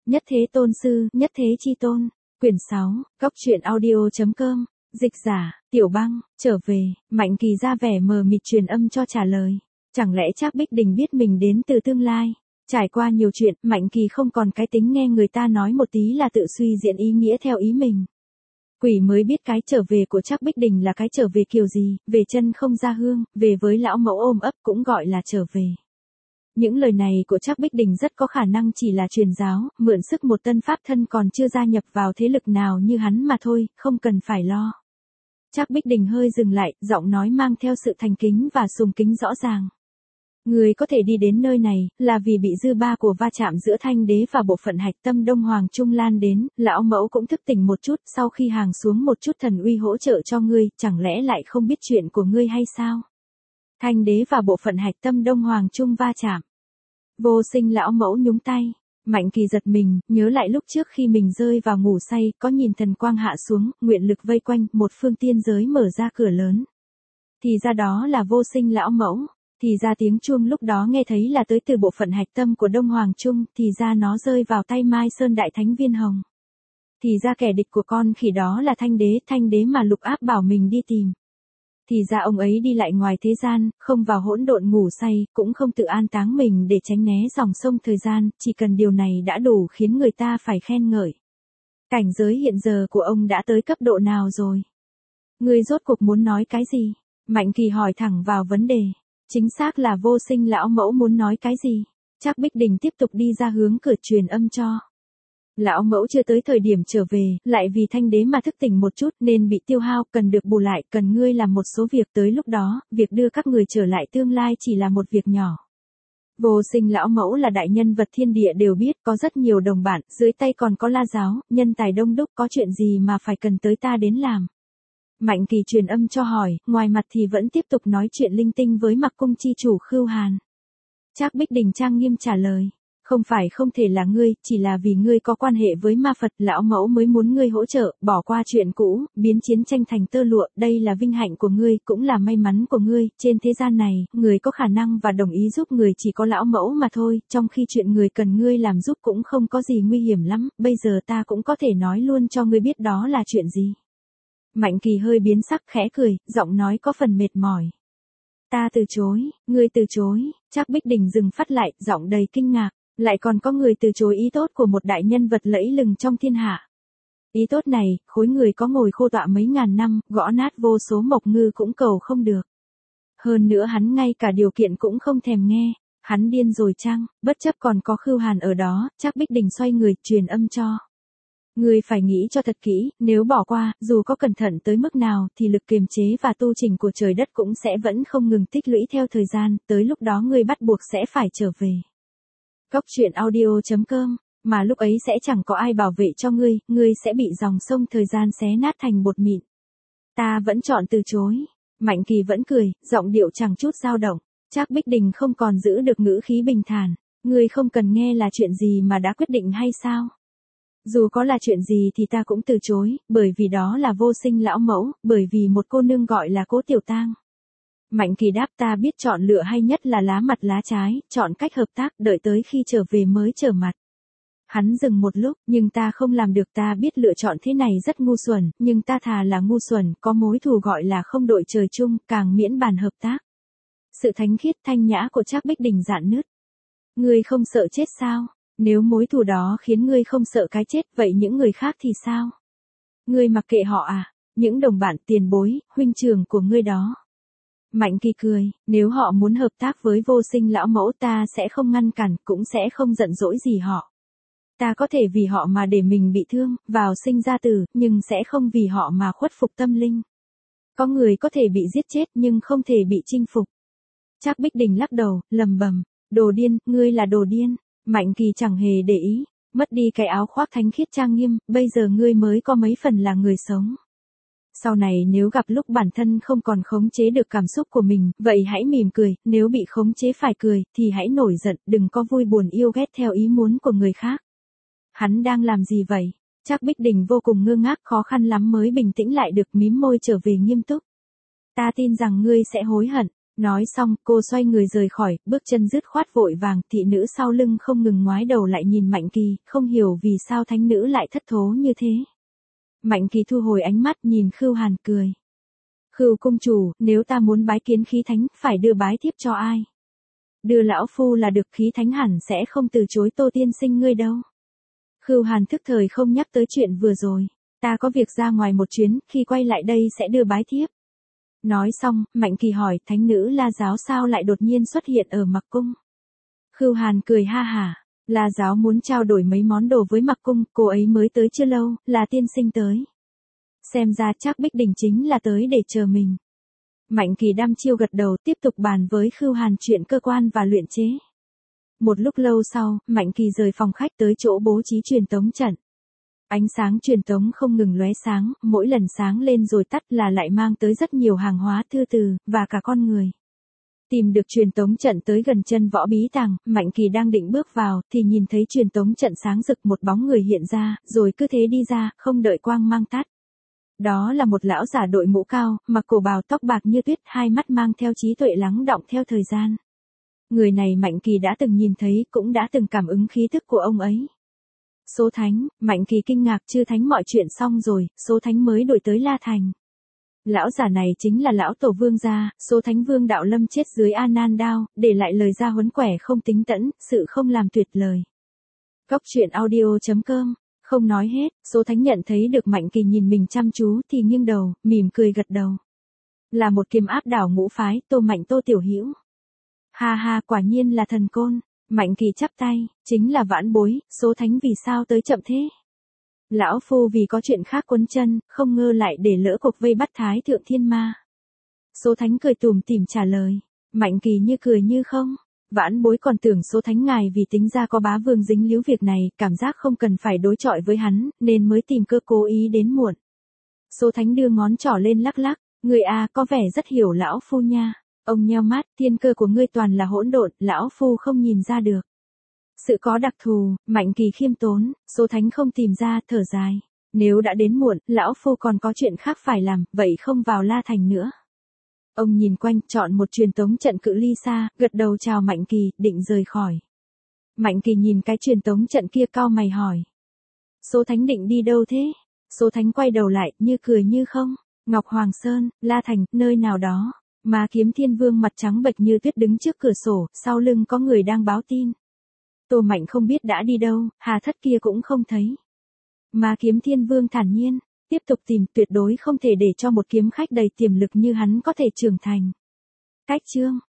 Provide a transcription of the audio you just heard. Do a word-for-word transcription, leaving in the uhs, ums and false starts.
Nhất thế tôn sư, nhất thế chi tôn. Quyển sáu, góc truyện audio chấm com. Dịch giả, Tiểu Băng, trở về. Mạnh Kỳ ra vẻ mờ mịt truyền âm cho trả lời. Chẳng lẽ Trác Bích Đình biết mình đến từ tương lai? Trải qua nhiều chuyện, Mạnh Kỳ không còn cái tính nghe người ta nói một tí là tự suy diễn ý nghĩa theo ý mình. Quỷ mới biết cái trở về của Trác Bích Đình là cái trở về kiểu gì, về chân không ra hương, về với lão mẫu ôm ấp cũng gọi là trở về. Những lời này của Trác Bích Đình rất có khả năng chỉ là truyền giáo, mượn sức một tân pháp thân còn chưa gia nhập vào thế lực nào như hắn mà thôi, không cần phải lo. Trác Bích Đình hơi dừng lại, giọng nói mang theo sự thành kính và sùng kính rõ ràng. Người có thể đi đến nơi này, là vì bị dư ba của va chạm giữa Thanh Đế và bộ phận hạch tâm Đông Hoàng Trung lan đến, lão mẫu cũng thức tỉnh một chút sau khi hàng xuống một chút thần uy hỗ trợ cho ngươi, chẳng lẽ lại không biết chuyện của ngươi hay sao? Thanh Đế và bộ phận hạch tâm Đông Hoàng Trung va chạm. Vô Sinh lão mẫu nhúng tay. Mạnh Kỳ giật mình, nhớ lại lúc trước khi mình rơi vào ngủ say, có nhìn thần quang hạ xuống, nguyện lực vây quanh, một phương tiên giới mở ra cửa lớn. Thì ra đó là Vô Sinh lão mẫu. Thì ra tiếng chuông lúc đó nghe thấy là tới từ bộ phận hạch tâm của Đông Hoàng Trung, thì ra nó rơi vào tay Mai Sơn Đại Thánh Viên Hồng. Thì ra kẻ địch của con khỉ đó là Thanh Đế, Thanh Đế mà Lục Áp bảo mình đi tìm. Thì ra ông ấy đi lại ngoài thế gian, không vào hỗn độn ngủ say, cũng không tự an táng mình để tránh né dòng sông thời gian, chỉ cần điều này đã đủ khiến người ta phải khen ngợi. Cảnh giới hiện giờ của ông đã tới cấp độ nào rồi? Ngươi rốt cuộc muốn nói cái gì? Mạnh Kỳ hỏi thẳng vào vấn đề. Chính xác là Vô Sinh lão mẫu muốn nói cái gì? Trác Bích Đình tiếp tục đi ra hướng cửa truyền âm cho. Lão mẫu chưa tới thời điểm trở về, lại vì Thanh Đế mà thức tỉnh một chút nên bị tiêu hao, cần được bù lại, cần ngươi làm một số việc, tới lúc đó, việc đưa các người trở lại tương lai chỉ là một việc nhỏ. Vô Sinh lão mẫu là đại nhân vật thiên địa đều biết, có rất nhiều đồng bạn, dưới tay còn có La giáo, nhân tài đông đúc, có chuyện gì mà phải cần tới ta đến làm. Mạnh Kỳ truyền âm cho hỏi, ngoài mặt thì vẫn tiếp tục nói chuyện linh tinh với Mặc Cung chi chủ Khưu Hàn. Trác Bích Đình trang nghiêm trả lời. Không phải không thể là ngươi, chỉ là vì ngươi có quan hệ với ma Phật, lão mẫu mới muốn ngươi hỗ trợ, bỏ qua chuyện cũ, biến chiến tranh thành tơ lụa, đây là vinh hạnh của ngươi, cũng là may mắn của ngươi, trên thế gian này, người có khả năng và đồng ý giúp người chỉ có lão mẫu mà thôi, trong khi chuyện người cần ngươi làm giúp cũng không có gì nguy hiểm lắm, bây giờ ta cũng có thể nói luôn cho ngươi biết đó là chuyện gì. Mạnh Kỳ hơi biến sắc khẽ cười, giọng nói có phần mệt mỏi. Ta từ chối, ngươi từ chối, Trác Bích Đình dừng phát lại, giọng đầy kinh ngạc. Lại còn có người từ chối ý tốt của một đại nhân vật lẫy lừng trong thiên hạ. Ý tốt này, khối người có ngồi khô tọa mấy ngàn năm, gõ nát vô số mộc ngư cũng cầu không được. Hơn nữa hắn ngay cả điều kiện cũng không thèm nghe, hắn điên rồi chăng, bất chấp còn có Khưu Hàn ở đó, Trác Bích Đình xoay người, truyền âm cho. Người phải nghĩ cho thật kỹ, nếu bỏ qua, dù có cẩn thận tới mức nào, thì lực kiềm chế và tu trình của trời đất cũng sẽ vẫn không ngừng tích lũy theo thời gian, tới lúc đó ngươi bắt buộc sẽ phải trở về. Góc truyện audio chấm com, mà lúc ấy sẽ chẳng có ai bảo vệ cho ngươi, ngươi sẽ bị dòng sông thời gian xé nát thành bột mịn. Ta vẫn chọn từ chối. Mạnh Kỳ vẫn cười, giọng điệu chẳng chút dao động. Trác Bích Đình không còn giữ được ngữ khí bình thản. Ngươi không cần nghe là chuyện gì mà đã quyết định hay sao? Dù có là chuyện gì thì ta cũng từ chối, bởi vì đó là Vô Sinh lão mẫu, bởi vì một cô nương gọi là Cố Tiểu Tang. Mạnh Kỳ đáp, ta biết chọn lựa hay nhất là lá mặt lá trái, chọn cách hợp tác, đợi tới khi trở về mới trở mặt. Hắn dừng một lúc, nhưng ta không làm được, ta biết lựa chọn thế này rất ngu xuẩn, nhưng ta thà là ngu xuẩn, có mối thù gọi là không đội trời chung, càng miễn bàn hợp tác. Sự thánh khiết thanh nhã của Trác Bích Đình rạn nứt. Ngươi không sợ chết sao? Nếu mối thù đó khiến ngươi không sợ cái chết, vậy những người khác thì sao? Ngươi mặc kệ họ à? Những đồng bạn, tiền bối, huynh trưởng của ngươi đó. Mạnh Kỳ cười, nếu họ muốn hợp tác với Vô Sinh lão mẫu ta sẽ không ngăn cản, cũng sẽ không giận dỗi gì họ. Ta có thể vì họ mà để mình bị thương, vào sinh ra tử, nhưng sẽ không vì họ mà khuất phục tâm linh. Có người có thể bị giết chết nhưng không thể bị chinh phục. Trác Bích Đình lắc đầu, lầm bầm, đồ điên, ngươi là đồ điên. Mạnh Kỳ chẳng hề để ý, mất đi cái áo khoác thánh khiết trang nghiêm, bây giờ ngươi mới có mấy phần là người sống. Sau này nếu gặp lúc bản thân không còn khống chế được cảm xúc của mình, vậy hãy mỉm cười, nếu bị khống chế phải cười, thì hãy nổi giận, đừng có vui buồn yêu ghét theo ý muốn của người khác. Hắn đang làm gì vậy? Trác Bích Đình vô cùng ngơ ngác, khó khăn lắm mới bình tĩnh lại được, mím môi trở về nghiêm túc. Ta tin rằng ngươi sẽ hối hận, Nói xong, cô xoay người rời khỏi, bước chân dứt khoát vội vàng, thị nữ sau lưng không ngừng ngoái đầu lại nhìn Mạnh Kỳ, không hiểu vì sao thánh nữ lại thất thố như thế. Mạnh Kỳ thu hồi ánh mắt nhìn Khưu Hàn cười. Khưu cung chủ, nếu ta muốn bái kiến khí thánh, phải đưa bái thiếp cho ai? Đưa lão phu là được, khí thánh hẳn sẽ không từ chối Tô tiên sinh ngươi đâu. Khưu Hàn thức thời không nhắc tới chuyện vừa rồi. Ta có việc ra ngoài một chuyến, khi quay lại đây sẽ đưa bái thiếp. Nói xong, Mạnh Kỳ hỏi, thánh nữ La Giáo sao lại đột nhiên xuất hiện ở Mặc Cung? Khưu Hàn cười ha hả, La Giáo muốn trao đổi mấy món đồ với Mặc Cung, cô ấy mới tới chưa lâu, là tiên sinh tới. Xem ra chắc Bích Đình chính là tới để chờ mình. Mạnh Kỳ đăm chiêu gật đầu, tiếp tục bàn với Khưu Hàn chuyện cơ quan và luyện chế. Một lúc lâu sau, Mạnh Kỳ rời phòng khách tới chỗ bố trí truyền tống trận. Ánh sáng truyền tống không ngừng lóe sáng, mỗi lần sáng lên rồi tắt là lại mang tới rất nhiều hàng hóa thư từ, và cả con người. Tìm được truyền tống trận tới gần chân võ bí tàng, Mạnh Kỳ đang định bước vào, thì nhìn thấy truyền tống trận sáng rực, một bóng người hiện ra, rồi cứ thế đi ra, không đợi quang mang tắt. Đó là một lão giả đội mũ cao, mặc cổ bào tóc bạc như tuyết, hai mắt mang theo trí tuệ lắng đọng theo thời gian. Người này Mạnh Kỳ đã từng nhìn thấy, cũng đã từng cảm ứng khí thức của ông ấy. Số thánh, Mạnh Kỳ kinh ngạc, chư thánh mọi chuyện xong rồi, số thánh mới đổi tới La Thành. Lão giả này chính là lão tổ vương gia, số thánh vương đạo lâm chết dưới A Nan đao, để lại lời ra huấn quẻ không tính tẫn, sự không làm tuyệt lời. Góc truyện audio chấm com. Không nói hết, số thánh nhận thấy được Mạnh Kỳ nhìn mình chăm chú thì nghiêng đầu, mỉm cười gật đầu. Là một kiềm áp đảo ngũ phái, Tô Mạnh Tô tiểu hữu. Ha ha, quả nhiên là thần côn. Mạnh Kỳ chắp tay, chính là vãn bối, số thánh vì sao tới chậm thế? Lão phu vì có chuyện khác quấn chân, không ngờ lại để lỡ cuộc vây bắt Thái Thượng Thiên Ma. Số thánh cười tủm tỉm trả lời. Mạnh Kỳ như cười như không. Vãn bối còn tưởng số thánh ngài vì tính ra có bá vương dính líu việc này, cảm giác không cần phải đối chọi với hắn, nên mới tìm cơ cố ý đến muộn. Số thánh đưa ngón trỏ lên lắc lắc, người à có vẻ rất hiểu lão phu nha. Ông nheo mắt, thiên cơ của ngươi toàn là hỗn độn, lão phu không nhìn ra được. Sự có đặc thù, Mạnh Kỳ khiêm tốn, số thánh không tìm ra, thở dài. Nếu đã đến muộn, lão phu còn có chuyện khác phải làm, vậy không vào La Thành nữa. Ông nhìn quanh, chọn một truyền tống trận cự ly xa, gật đầu chào Mạnh Kỳ, định rời khỏi. Mạnh Kỳ nhìn cái truyền tống trận kia cau mày hỏi. Số thánh định đi đâu thế? Số thánh quay đầu lại, như cười như không. Ngọc Hoàng Sơn, La Thành, nơi nào đó. Mà Kiếm Thiên Vương mặt trắng bệch như tuyết đứng trước cửa sổ, sau lưng có người đang báo tin. Tô Mạnh không biết đã đi đâu, Hà Thất kia cũng không thấy. Mà Kiếm Thiên Vương thản nhiên, tiếp tục tìm, tuyệt đối không thể để cho một kiếm khách đầy tiềm lực như hắn có thể trưởng thành. Cách chương